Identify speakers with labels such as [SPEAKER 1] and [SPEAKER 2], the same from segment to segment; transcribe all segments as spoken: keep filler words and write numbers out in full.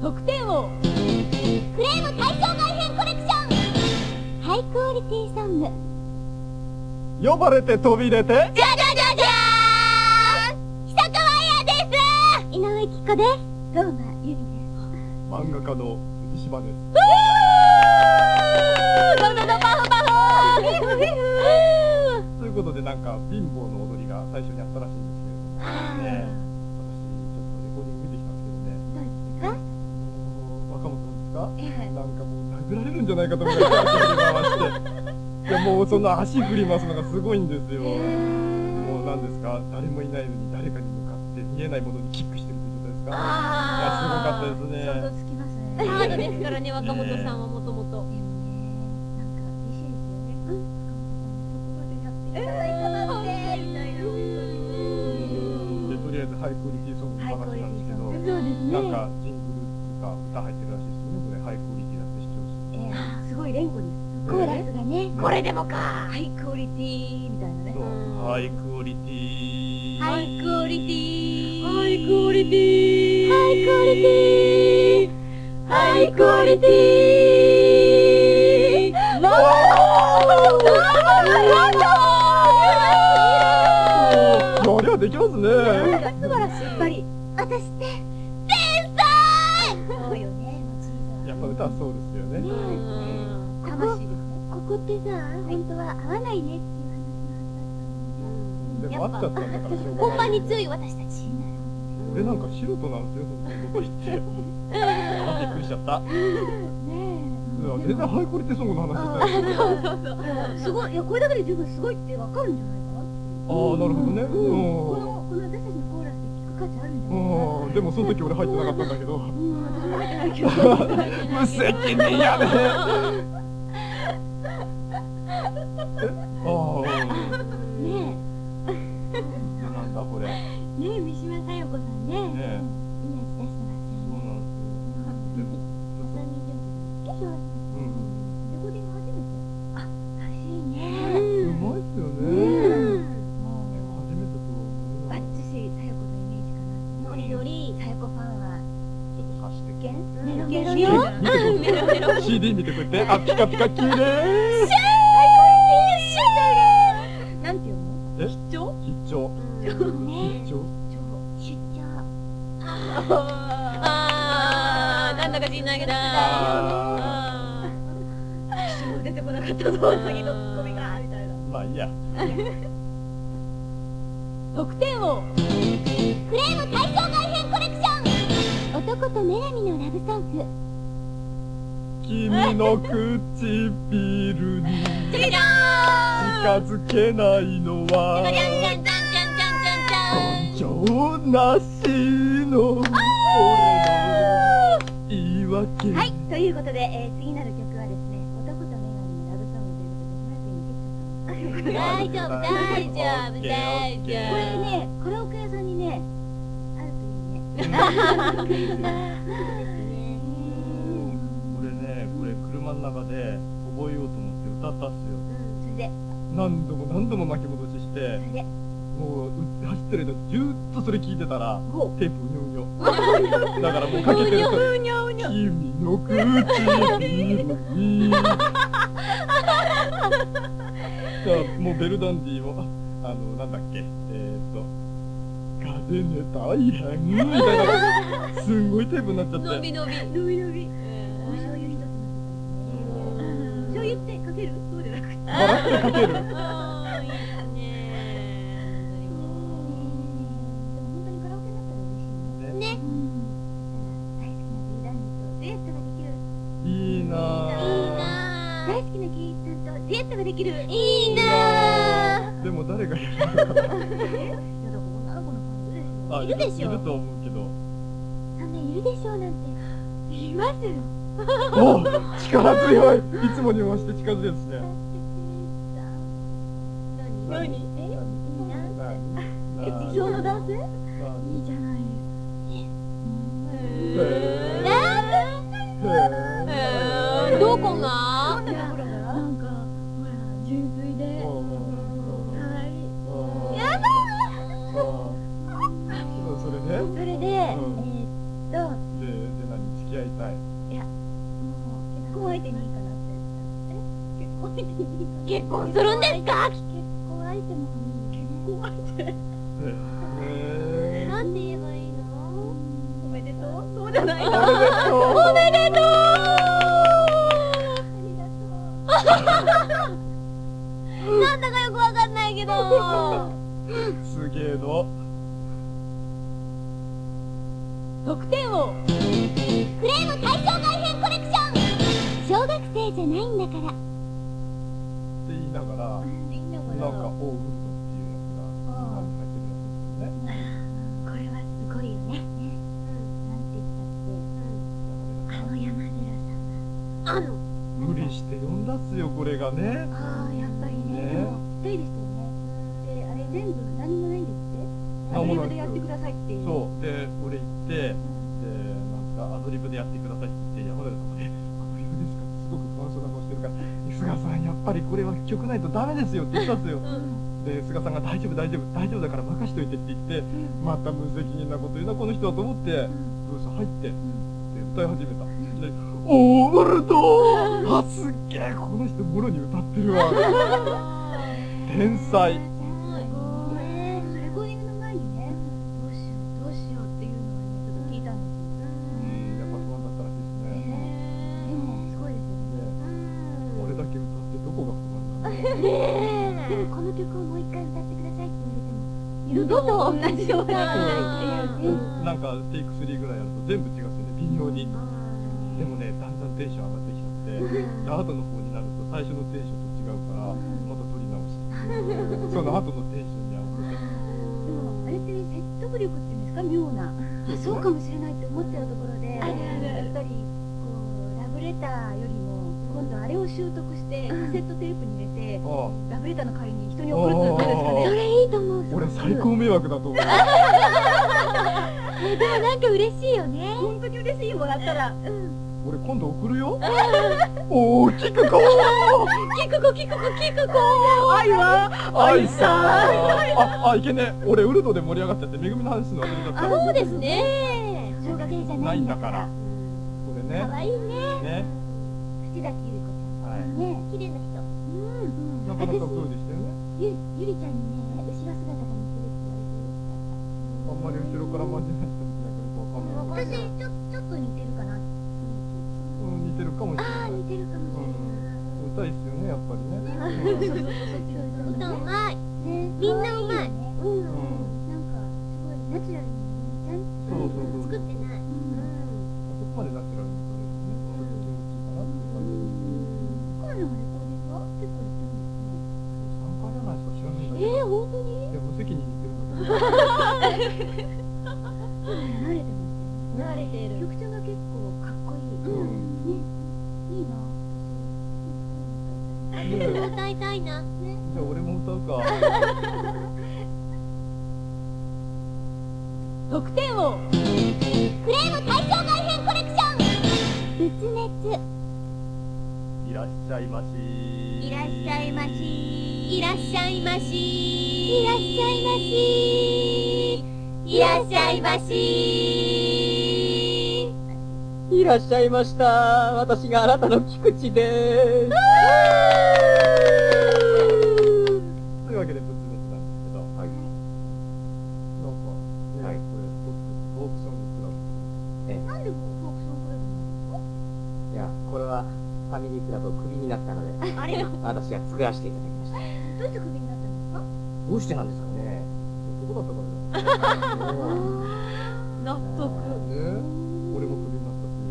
[SPEAKER 1] 得点王フレーム対象外編コレクションハイクオリティソング
[SPEAKER 2] 呼ばれて飛び出て
[SPEAKER 1] じゃじゃじゃじゃーん久川彩です井上貴子ですどうもゆみです
[SPEAKER 2] 漫画家の藤島です。
[SPEAKER 1] どどどパフパフ
[SPEAKER 2] ということでなんか貧乏の踊りが最初にあったらしいんですけれどもね、私ちょっとレコーディング見てきたんですけどね。
[SPEAKER 1] どうですか
[SPEAKER 2] 若本さんですか、
[SPEAKER 1] ええ、
[SPEAKER 2] なんかもう殴られるんじゃないかと思いながら足振り回していやもうその足振り回すのがすごいんですよ。もうなんですか、誰もいないのに誰かに向かって見えないものにキックしてるという状態ですか。いやすごかったですね。
[SPEAKER 1] 想像つきますね。
[SPEAKER 3] ハードですからね、若本さんはもともと。
[SPEAKER 1] でもね、なんか嬉しいですよね。うん、そこまでやっていただいたなんてみたいな。
[SPEAKER 2] でとりあえずハイクオリティソングの話なんですけど、
[SPEAKER 1] そうですね。
[SPEAKER 2] なんかジングルっていうか歌入ってるらしいですよね。これハイクオリティだって主張して。
[SPEAKER 1] ええ、すごい連呼です。コーラスがね、
[SPEAKER 3] これでもか。
[SPEAKER 1] ハイクオリティみたいなね。
[SPEAKER 2] そうハイクオリティ
[SPEAKER 3] ハイクオリティ。
[SPEAKER 1] ハイクオリティ。ハイクオリティ。ハイクオリティ。わ
[SPEAKER 2] ー。あれはできますね。
[SPEAKER 1] 素晴らしい。やっぱり私って天才。そうよね。
[SPEAKER 2] やっぱ歌はそうですよね。
[SPEAKER 1] 魂ですね。ここってさ、本当は合わないねっていう話のはずだったのにね。
[SPEAKER 2] でも合っちゃったんだからしょうがない。
[SPEAKER 1] 本番に強い私たち。
[SPEAKER 2] 俺なんか素人なんですよ、そんなこと言って。あ、びっくりしちゃった。
[SPEAKER 1] ね
[SPEAKER 2] 全然ハイクオリティソングの話してたよ。
[SPEAKER 1] え。すごい、いやこれだけで十分すごいってわかるんじゃないかな。
[SPEAKER 2] ああ、なるほどね。
[SPEAKER 1] このこの私たちのコーラスで聞く価値あるんじゃないかな。
[SPEAKER 2] うん。でもその時俺入ってなかったんだけど。
[SPEAKER 1] うん、私も入ってないけど。
[SPEAKER 2] 無責任やね。ああ。
[SPEAKER 1] ね
[SPEAKER 2] なんだこれ。
[SPEAKER 1] え。ねえ、三島佳代子さんね。
[SPEAKER 2] ねえ。
[SPEAKER 1] いい味出してますよね。
[SPEAKER 2] そうなんですよ。でも。
[SPEAKER 1] まさみ上手。化粧は
[SPEAKER 2] うん。
[SPEAKER 1] レコーディング初めて。あ、らしいね。
[SPEAKER 2] うまいっすよね。初めてと思うな。
[SPEAKER 1] バッチシ佳代子のイメージかな。ノリノリ。佳代子ファンは。
[SPEAKER 2] ちょっと貸して。
[SPEAKER 1] ゲン。
[SPEAKER 3] メロ
[SPEAKER 1] ゲン。
[SPEAKER 3] メロ
[SPEAKER 2] 見てこれ。
[SPEAKER 3] メロメロ。
[SPEAKER 2] シーディー 見てこうやって。あ、ピカピカ綺麗。
[SPEAKER 1] なんていうの？
[SPEAKER 2] え？
[SPEAKER 1] 必聴？
[SPEAKER 2] 必聴。
[SPEAKER 1] ね。
[SPEAKER 2] 必聴。
[SPEAKER 1] 出張。
[SPEAKER 3] あー、なんだか知んないけど。
[SPEAKER 2] あ
[SPEAKER 1] 私も出てこなかったぞ。次のツッコミがみたいな。
[SPEAKER 2] まあいいや。
[SPEAKER 1] 得点王フレーム対象外編コレクション男と女神のラブソング
[SPEAKER 2] 君の唇に
[SPEAKER 3] じゃじゃ
[SPEAKER 2] 近づけないのは
[SPEAKER 3] ーん。じゃんじゃんじゃんじゃんじゃんじゃんじゃん。
[SPEAKER 2] 根性なしの俺の言い訳。
[SPEAKER 1] はい、ということで、えー、次なる曲はですね、男と女神のラブソングということで、しばらく今切っちゃったの。
[SPEAKER 3] 大丈夫大丈夫大丈夫。
[SPEAKER 1] これね、カラオケ屋さんにね、あるといいね。
[SPEAKER 2] 俺ね、これ車の中で覚えようと思って歌ったっすよ。
[SPEAKER 1] それで、
[SPEAKER 2] 何度も何度も巻き戻しして
[SPEAKER 1] それで、
[SPEAKER 2] もうう走ってる間ずーっとそれ聞いてたら
[SPEAKER 1] ほう
[SPEAKER 2] テープうにょうにょだからもうかけてると
[SPEAKER 1] うにょうにょ。
[SPEAKER 2] 君の唇にだからもうベルダンディもあのなんだっけえー、っと風ね大変みたいなすんごいテープになっちゃって
[SPEAKER 3] 伸び伸び。
[SPEAKER 1] 伸び伸び。お醤油一つのせたいですね。醤油ってかける？そうじゃなくて。
[SPEAKER 2] 笑ってかける。
[SPEAKER 3] あー、いいですね。
[SPEAKER 1] でも本当にカラオケだったら嬉しいね。
[SPEAKER 2] ね
[SPEAKER 1] ね。大好きなベルダンディとデュエットができる。
[SPEAKER 2] いいなぁ。
[SPEAKER 1] 大好きなキーさんとデュエットができる。
[SPEAKER 3] いいな
[SPEAKER 2] でも誰がやるのか
[SPEAKER 1] いやだから女の子のファンいるでしょ。いるでしょ。
[SPEAKER 2] いると思うけど
[SPEAKER 1] そんないるでしょうなんて。います。
[SPEAKER 2] お力強い。いつもにも増して力強いですね。
[SPEAKER 1] 何？何？え？いいなって。え、
[SPEAKER 2] 何
[SPEAKER 1] 地上の男性？いい
[SPEAKER 2] 何
[SPEAKER 1] じゃない
[SPEAKER 2] へーへー
[SPEAKER 3] どこが？
[SPEAKER 1] どんなところが？なんかほら純粋で可愛い。やだ。
[SPEAKER 2] それで
[SPEAKER 1] それで、えーっと、
[SPEAKER 2] でで何付き合
[SPEAKER 1] ていいかな。
[SPEAKER 3] 結婚するんですか？
[SPEAKER 1] 結婚相手もいいよね。結婚相手。
[SPEAKER 2] え
[SPEAKER 3] なんて言えばいいの？
[SPEAKER 1] おめでとう。そうじゃない
[SPEAKER 2] ー、
[SPEAKER 1] な。
[SPEAKER 2] おめでとう。
[SPEAKER 3] おめでとう。
[SPEAKER 1] ありがとう。
[SPEAKER 3] なんだかよくわかんないけど。
[SPEAKER 2] すげえの。
[SPEAKER 3] 得点を。
[SPEAKER 1] クレーム対象外編コレクション。小学生じゃないんだから。
[SPEAKER 2] って言いながら、
[SPEAKER 1] いいのか
[SPEAKER 2] なんか、オーウルドっていうやつが、
[SPEAKER 1] ああ
[SPEAKER 2] 入ってるやつですね。
[SPEAKER 1] これはすごいよね。なんて言ったって、あの山寺さんが。
[SPEAKER 3] あの。
[SPEAKER 2] 無理して呼んだっすよ、これがね。
[SPEAKER 1] ああ、やっぱりね。
[SPEAKER 2] ね
[SPEAKER 1] でも、一人でしたよね。で、あれ全部何もないんですって。ア
[SPEAKER 2] 何もない
[SPEAKER 1] ドリブでやってくださいっていう。
[SPEAKER 2] そう。で、俺行って、で、なんか、アドリブでやってくださいって言って、山寺さんが、え、アドリブですかってすごく不安そうな顔してるから、菅さん、やっぱりこれは曲ないとダメですよって言ったんですよ。で、菅さんが大丈夫、大丈夫、大丈夫だから任しといてって言って、また無責任なこと言うな、この人はと思って、ブース入って、で、歌い始めた。で、オーウルドあ、すっげえ、この人、もろに歌ってるわ。天才。
[SPEAKER 1] すごい。レコーディングの前にね、どうしよう、どうしようっていうのはね、ちょっと聞いたんですよ。
[SPEAKER 2] うん、やっぱ不安だったらしいですね。
[SPEAKER 1] でも、すごいですよね。
[SPEAKER 2] ね、俺だけ歌ってどこが不安なの？
[SPEAKER 1] でも、この曲をもう一回歌ってくださいって言われても、二度と同じようなっていうね。
[SPEAKER 2] なんかテイクスリーぐらいやると全部違うんですよね、微妙に。でもね、だんだんテンション上がってきちゃって、で後の方になると最初のテンションと違うから、また撮り直して、その後のテンションに合わせて。
[SPEAKER 1] でも、あれって説得力っていうんですか、妙な。あ、そうかもしれないって思っちゃうところで、やっぱり、こう、ラブレターよりも、今度あれを習得して、カセットテープに入れて、
[SPEAKER 2] あ
[SPEAKER 1] ラブレターの代わりに人に送るってどうですかね。
[SPEAKER 3] それいいと思う。
[SPEAKER 2] あ、俺最高迷惑だと思う。
[SPEAKER 3] え、でもなんか嬉しいよね。
[SPEAKER 1] 本当に嬉しいもらったら。
[SPEAKER 2] 俺今度送るよ。おー、聞く子
[SPEAKER 3] キクコキクコキクコ。
[SPEAKER 1] 愛は
[SPEAKER 2] 愛さん。あ、あ、いけねえ。俺ウルドで盛り上がっちゃって、めぐみの話すの忘れちゃった。
[SPEAKER 3] そうですね。
[SPEAKER 1] 小学生じゃ
[SPEAKER 2] な
[SPEAKER 1] ないいん
[SPEAKER 2] んだか。
[SPEAKER 1] だからら。
[SPEAKER 2] これね。
[SPEAKER 3] 可愛いね。
[SPEAKER 2] ね。
[SPEAKER 1] 口崎ゆり子ちゃん。
[SPEAKER 2] はい。
[SPEAKER 1] ね
[SPEAKER 3] 綺麗な人。
[SPEAKER 1] うん。
[SPEAKER 2] なかなかそうでしたよね。
[SPEAKER 1] ゆゆりちゃんにね、後ろ姿が似てるって言われて嬉しかった。
[SPEAKER 2] あんまり後ろから混じない人みたいなよくわかんない。
[SPEAKER 1] 私ちょちょっと似てるかな。
[SPEAKER 2] うん、似てるかもしれ
[SPEAKER 1] ああ、
[SPEAKER 2] ない。
[SPEAKER 1] 似てるかもしれない。
[SPEAKER 2] 歌いっすよね、やっぱりね。
[SPEAKER 1] そうそうそうそう。
[SPEAKER 3] 歌うまい。
[SPEAKER 1] ね、
[SPEAKER 3] みんなうまい。
[SPEAKER 1] 可愛よね。なんかすごいナチュラルにちゃんと。
[SPEAKER 2] そうそうそう。
[SPEAKER 3] 作ってない。
[SPEAKER 2] そこまでナチュラルに撮れるとね、ちょっと気持ちいいかなっていう感じです。
[SPEAKER 1] 彼のレコーディングは結構やってるんですね。
[SPEAKER 2] さんかいじゃないですか、知らないんだけど。
[SPEAKER 3] えー、本当に？
[SPEAKER 2] いや、無責任に言ってるんだけど。
[SPEAKER 1] 慣れてますよね。
[SPEAKER 3] 慣れてる。
[SPEAKER 1] 曲調が結構かっこいい。
[SPEAKER 2] うん
[SPEAKER 1] ね、いいな。
[SPEAKER 2] ねえ
[SPEAKER 3] 歌いたいな。
[SPEAKER 1] ね。
[SPEAKER 2] じゃあ俺も歌うか。
[SPEAKER 3] 得点を。
[SPEAKER 1] クレーム対象外編コレクション。仏滅。
[SPEAKER 2] いらっしゃいまし。
[SPEAKER 1] いらっしゃいまし。
[SPEAKER 3] いらっしゃいまし。
[SPEAKER 1] いらっしゃいまし。
[SPEAKER 3] いらっしゃいまし。
[SPEAKER 4] いらっしゃいました。私があなたの菊池です。
[SPEAKER 2] というわけで仏滅なんですけど、はい。なんか、ね、
[SPEAKER 4] はい
[SPEAKER 2] これ、フォークソングクラブ。
[SPEAKER 1] なんでフォークソングクラブなんですか？
[SPEAKER 4] いや、これはファミリークラブをクビになったので、
[SPEAKER 3] あれ
[SPEAKER 4] 私が作らせていただきました。
[SPEAKER 1] どうしてクビになったんですか？
[SPEAKER 4] どうしてなんですかね。
[SPEAKER 2] 男だったからだよ。
[SPEAKER 3] 納得。
[SPEAKER 2] ね、俺もクビになったし。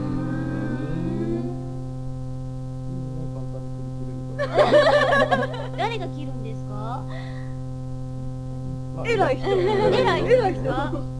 [SPEAKER 2] いいね、簡単にクビ切れるから。
[SPEAKER 3] 誰が切るんですか？
[SPEAKER 2] まあ
[SPEAKER 1] 偉い人。
[SPEAKER 3] 偉い人
[SPEAKER 1] 偉い人。
[SPEAKER 2] で、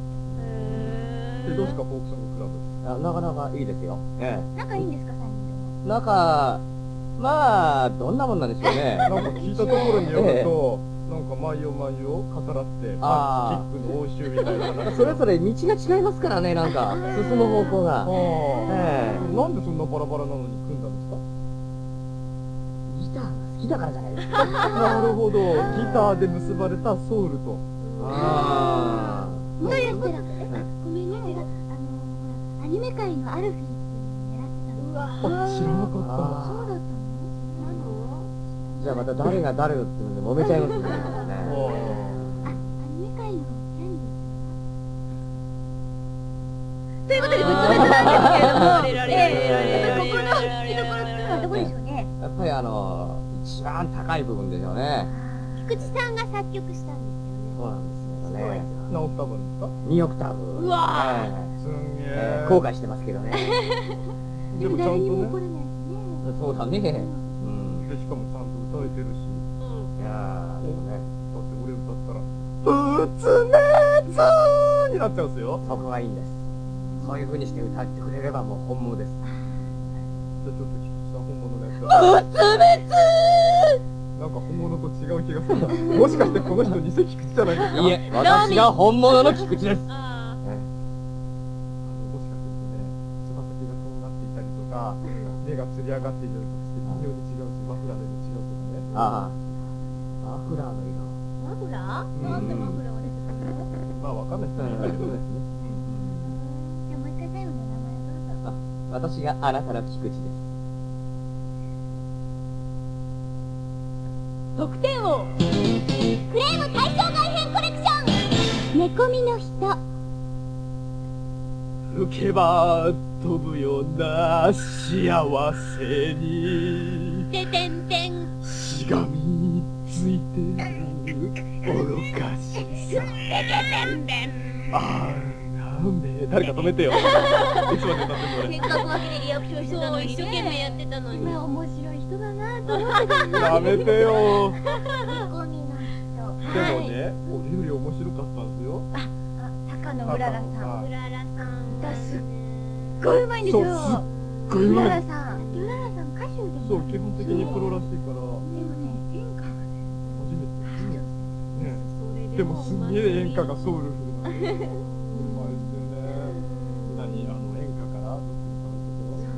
[SPEAKER 2] どうですか、フォークソングクラブ。
[SPEAKER 4] あ、なかなかいいですよ。え
[SPEAKER 1] 仲いいんですか、三人
[SPEAKER 4] え。仲、まあ、どんなもんなんでしょうね。
[SPEAKER 2] なんか聞いたところによると、なんか毎夜毎夜語らってパ
[SPEAKER 4] あ
[SPEAKER 2] ンチキックの応酬みたいな話。
[SPEAKER 4] それぞれ道が違いますからね、なんか、進む方向が。
[SPEAKER 2] ああ、
[SPEAKER 4] ええ。
[SPEAKER 2] なんでそんなバラバラなのに組んだんですか？
[SPEAKER 4] ギターが好きだからじゃないですか。
[SPEAKER 2] なるほど、ギターで結ばれたソウルと。
[SPEAKER 4] あ
[SPEAKER 1] どうやったら、ごめんね、あの、ほら、アニメ界のアルフィーっていうのを狙ってたの。うわ
[SPEAKER 2] あ、知らなかっ
[SPEAKER 4] あ
[SPEAKER 1] そうだったの？
[SPEAKER 3] なの？
[SPEAKER 4] また誰が誰をってので揉めちゃいますね。
[SPEAKER 1] あ、アニメ界のキャンディーということで、ぶつめたなんですけれども、えー、ここの見どころっていうのはどこでしょうね。
[SPEAKER 4] やっぱりあの一番高い部分でしょうね。
[SPEAKER 3] 菊池さんが作曲したんです
[SPEAKER 4] そうなんですけどね。
[SPEAKER 2] 何オクターブですか？
[SPEAKER 4] にオクターブ。
[SPEAKER 3] うわ
[SPEAKER 4] はい
[SPEAKER 2] すんげえ
[SPEAKER 4] えー後悔してますけどね。
[SPEAKER 2] でもちゃんと
[SPEAKER 1] 誰にも怒
[SPEAKER 2] ね、
[SPEAKER 1] らないしね。
[SPEAKER 4] そうだね。うん。
[SPEAKER 2] でしかもちゃんと歌えてるし、
[SPEAKER 4] いやー、でもね、
[SPEAKER 2] だって俺歌ったら「うつねつー」になっちゃうんですよ。
[SPEAKER 4] そこがいいんです。そういう風にして歌ってくれればもう本物です。
[SPEAKER 2] じゃあちょっと菊池さん本物のやつうつめつーなんか本物と違う気がするな。もしかしてこの人偽菊池じゃないですか？
[SPEAKER 4] いえ、私が本物の菊池です。
[SPEAKER 3] あ
[SPEAKER 2] もしかしてね、つま先がとんがっていたりとか、目がつり上がっていたりとかして微妙に違うし、マフラーでも違うとかね。
[SPEAKER 4] ああ、マフラーの色。
[SPEAKER 3] マフラー？
[SPEAKER 1] なんでマフラーが出てくるの？
[SPEAKER 2] まあわかんない人もいたけどね。
[SPEAKER 1] じゃあもう一回最後の名前どうぞ。
[SPEAKER 4] 私があなたの菊池です。
[SPEAKER 3] 得点を
[SPEAKER 1] クレーム対象外編コレクション。寝込みの人。
[SPEAKER 2] 吹けば飛ぶような幸せに
[SPEAKER 3] ててんてん
[SPEAKER 2] しがみついてる愚かしさ。あーめ誰か止めてよ。いつまで歌ってんの俺。
[SPEAKER 3] せっかく分けでリアクションしてたのにね。一生懸命やってたのに。
[SPEAKER 1] 今面白い人だなと思ってたの。
[SPEAKER 2] やめてよ。
[SPEAKER 1] 寝込みの人。
[SPEAKER 2] でもね、俺より面白かったんですよ。
[SPEAKER 1] あ、高野うららさん。
[SPEAKER 3] うららさん。
[SPEAKER 1] だすっごいうまいんですよ。
[SPEAKER 2] そうすっごいう
[SPEAKER 1] ら
[SPEAKER 2] まい。
[SPEAKER 1] らさん。うららさん歌手でも。
[SPEAKER 2] そう、基本的にプロらしいから、
[SPEAKER 1] でもね、演歌がね、
[SPEAKER 2] 初めて。ね。
[SPEAKER 3] それ
[SPEAKER 2] でもすんげえ演歌がソウルフルなんですよ。うまいですよね。何あの演歌からどっちに変わるところ。そうね。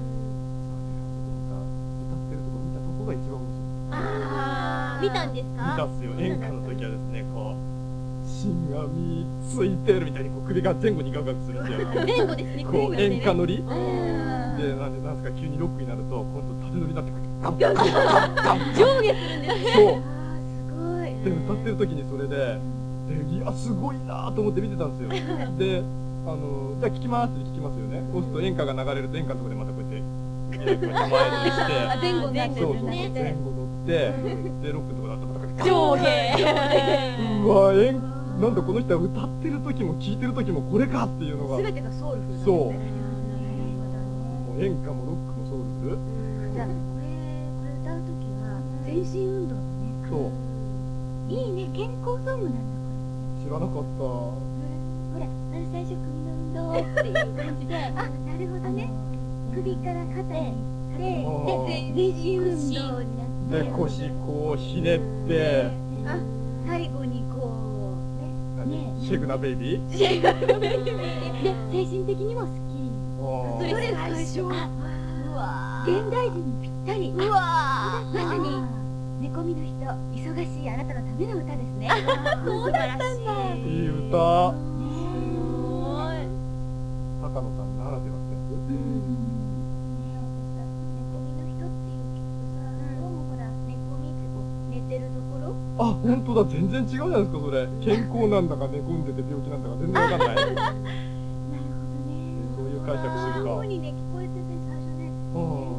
[SPEAKER 2] 歌ってるとこ見たとこが一番面白い。
[SPEAKER 3] あー見たんですか？
[SPEAKER 2] 見たっすよ。演歌の時はですね、こうしがみついてるみたいにこう首が前後にガクガクするんですよ。
[SPEAKER 3] 前後ですね。
[SPEAKER 2] こう演歌乗り。
[SPEAKER 1] うん。
[SPEAKER 2] で、なんでなんですか急にロックになると今度縦乗りになってくる。ガッガッガッガッ
[SPEAKER 3] 上下するんです。
[SPEAKER 2] そう。
[SPEAKER 1] あー、すごい。
[SPEAKER 2] で歌ってる時にそれで、でいやすごいなーと思って見てたんですよ。で、あのじゃあ聞きますって聞きますよね。そうすると演歌が流れると演歌のとこでまたこうやってこうやって前にして、
[SPEAKER 1] あ、前後になって
[SPEAKER 2] そうそうそう
[SPEAKER 1] るね。
[SPEAKER 2] 前後乗って、でロックのとこだったらまたこうやって
[SPEAKER 3] 上下。
[SPEAKER 2] うわ演なんだこの人は歌ってる時も聴いてる時もこれかっていうのが、も
[SPEAKER 1] すべてがソウルフルなんですね。
[SPEAKER 2] そう
[SPEAKER 1] なるほどね。
[SPEAKER 2] う演歌もロックもソウルフル。
[SPEAKER 1] じゃあこれこれ歌うときは全身運動ね。
[SPEAKER 2] そう
[SPEAKER 1] いいね、健康ソングなんだ
[SPEAKER 2] 知らなかった。
[SPEAKER 1] これ。ほら、あの最初首の運動っていう感じで、あ、なるほどね。首から肩にで、で
[SPEAKER 2] あー
[SPEAKER 1] 全身運動になって、
[SPEAKER 2] で腰こうひねって
[SPEAKER 1] あ、最後にこうね、
[SPEAKER 2] 何
[SPEAKER 1] ね
[SPEAKER 2] シェグナベイビー。
[SPEAKER 1] で精神的にもスッキリ。
[SPEAKER 2] あー
[SPEAKER 1] それ最初。あ、
[SPEAKER 3] うわ
[SPEAKER 1] 現代人にぴったり。
[SPEAKER 3] うわ
[SPEAKER 1] まさに寝込みの人、忙しいあなたのための歌ですね。
[SPEAKER 3] そうだったんだ。
[SPEAKER 2] いい歌。
[SPEAKER 3] すごい。
[SPEAKER 2] 高野さんならではってやつ。
[SPEAKER 1] うんね、私さ、寝込みの人っていう曲さ、どうもほら、寝込みってこう、寝てるところ
[SPEAKER 2] あ、本当だ、全然違うじゃないですか、それ。健康なんだか寝込んでて病気なんだか全然わかんない。
[SPEAKER 1] なるほどね。
[SPEAKER 2] そういう解釈するか。
[SPEAKER 1] そういう風にね、聞こえてて、最初ね、
[SPEAKER 2] うん。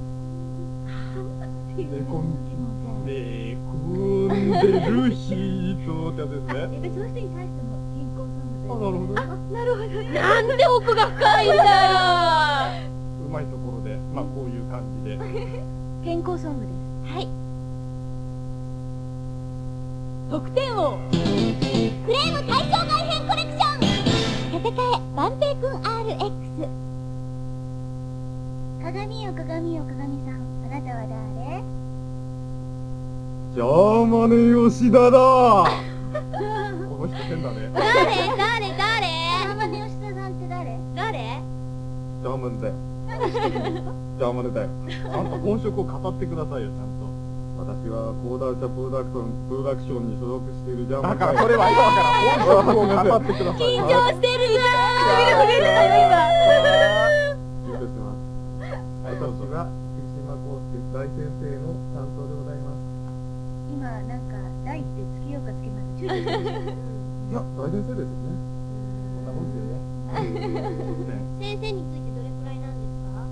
[SPEAKER 1] っていう
[SPEAKER 2] 寝込ん
[SPEAKER 1] でもさ、
[SPEAKER 2] 寝込んでる人ってやつです
[SPEAKER 1] あ、やっ
[SPEAKER 2] ね。
[SPEAKER 1] ぱりそういう人に対しても健康ソング
[SPEAKER 2] あ、
[SPEAKER 1] という
[SPEAKER 2] なるほどね。
[SPEAKER 1] あ、なるほどね。
[SPEAKER 3] なんで奥が深いんだよ。
[SPEAKER 2] うまいところで、まあこういう感じで。
[SPEAKER 1] 健康ソングです。
[SPEAKER 3] はい。得点を
[SPEAKER 1] クレーム対象外編コレクション。建て替え万平くん アールエックス。鏡よ鏡よ鏡さん、あなたは誰？
[SPEAKER 2] じゃあマネ吉田だ。この人変だね。
[SPEAKER 3] 誰誰誰
[SPEAKER 1] 山根吉田さんって誰？
[SPEAKER 3] 誰？
[SPEAKER 2] ジャーマネだよ。ジャーマネだよ。あんた本職を語ってくださいよ、ちゃんと。
[SPEAKER 5] 私は講談社プロダクションプロダクションに所属しているジャーマン
[SPEAKER 2] だからそれは今から本職を語ってください。
[SPEAKER 3] 緊張してるじゃん。唇震えてたよ
[SPEAKER 5] 失礼します。私は福島康介大先生の担当でございます。
[SPEAKER 2] ですよ。
[SPEAKER 5] いや、大先生ですよね。
[SPEAKER 2] こんなもんですよね。
[SPEAKER 3] 先生についてどれくらいなんですか？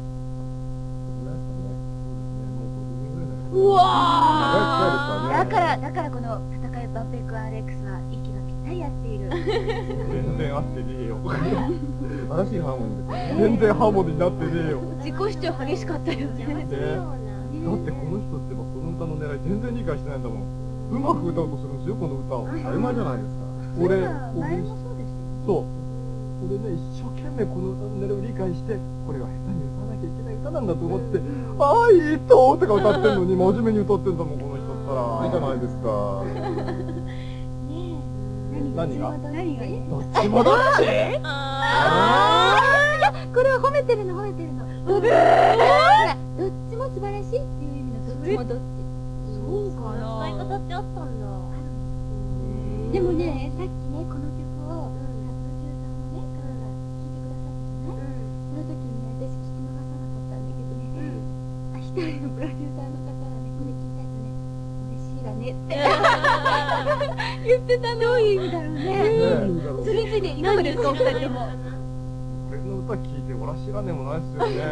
[SPEAKER 2] う
[SPEAKER 3] わ
[SPEAKER 1] だからだからこの戦いバンペイク アールエックス は息がぴったり合っている。
[SPEAKER 2] 全然合ってねえよ。
[SPEAKER 5] 素晴らしいハーモニーですよね。
[SPEAKER 2] 全然ハーモニーになってねえよ。
[SPEAKER 1] 自己主張激しかったよね。
[SPEAKER 2] ね、だってこの人ってばこの歌の狙い全然理解してないんだもん。うまく歌おうとするんですよこの歌を。
[SPEAKER 5] 当たり前じゃないですか。
[SPEAKER 2] 俺、
[SPEAKER 1] 前もそうでしたよね。
[SPEAKER 2] そう。俺ね、一生懸命この歌の狙いを理解して、これが下手に歌わなきゃいけない歌なんだと思って、ああ、いいととか歌ってんのに、真面目に歌ってんだもん、この人ったら。
[SPEAKER 5] いいじゃないですか。
[SPEAKER 1] ねえ、
[SPEAKER 2] 何が
[SPEAKER 1] 何がね。
[SPEAKER 2] どっちもどっち
[SPEAKER 1] ああ、これは褒めてるの褒めてるの。ほら、どっちも素晴らしいっていう意味のどっちもどっち。
[SPEAKER 3] そうかな。使い方ってあったんだ。
[SPEAKER 1] でもね、さっきね、この曲を、プロデューサーのね、方が聴いてくださったじゃない？その時にね、私聞き逃さなかったんだけどね、あ、一人のプロデューサーの方がね、これ聞いた後ね、嬉しいわねって言ってたの。どういう意味だろうね。それについていかがですか、お二人とも。
[SPEAKER 2] 俺の歌聞いて、俺は知らねえもないっすよね。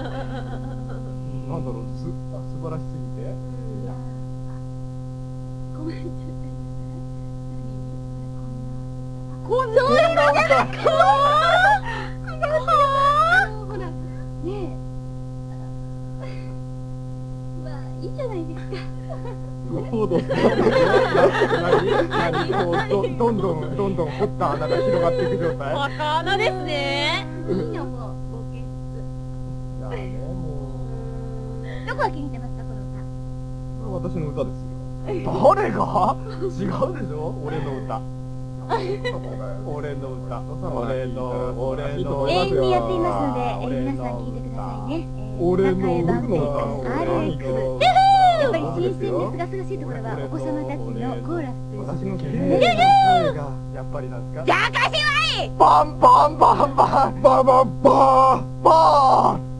[SPEAKER 2] なんだろう、す、あ、素晴らしすぎて。
[SPEAKER 1] いやー、あ、ごめんなさい。こんな歌。こんな歌。あの、ほら、ねえ。まあ、いいじゃないですか。
[SPEAKER 2] そうですか。何何こうどどんどんどんどん掘った穴が広がっていく状態。
[SPEAKER 3] 若穴ですね。
[SPEAKER 1] いいのもう、冒険
[SPEAKER 2] いやね、も
[SPEAKER 1] 室。どこが気に入ってますか、この歌。
[SPEAKER 2] うこれ私の歌ですよ。誰が？違うでしょ。俺の歌。俺の歌。俺の俺の。
[SPEAKER 1] 永遠にやっていますので、えー皆さん聞いてくださいね。えー
[SPEAKER 2] 俺の
[SPEAKER 1] 中江バンペイク
[SPEAKER 2] 僕の歌。
[SPEAKER 1] アールエックス。やっぱり新鮮ですがすがしいところはお子様たちのコーラスという
[SPEAKER 5] 私の
[SPEAKER 2] 綺
[SPEAKER 5] 綺
[SPEAKER 2] 麗
[SPEAKER 5] 麗
[SPEAKER 2] な声がやっぱりなんですか。
[SPEAKER 1] やかしはいい。
[SPEAKER 2] バンバンバンバンバンバンバンバン。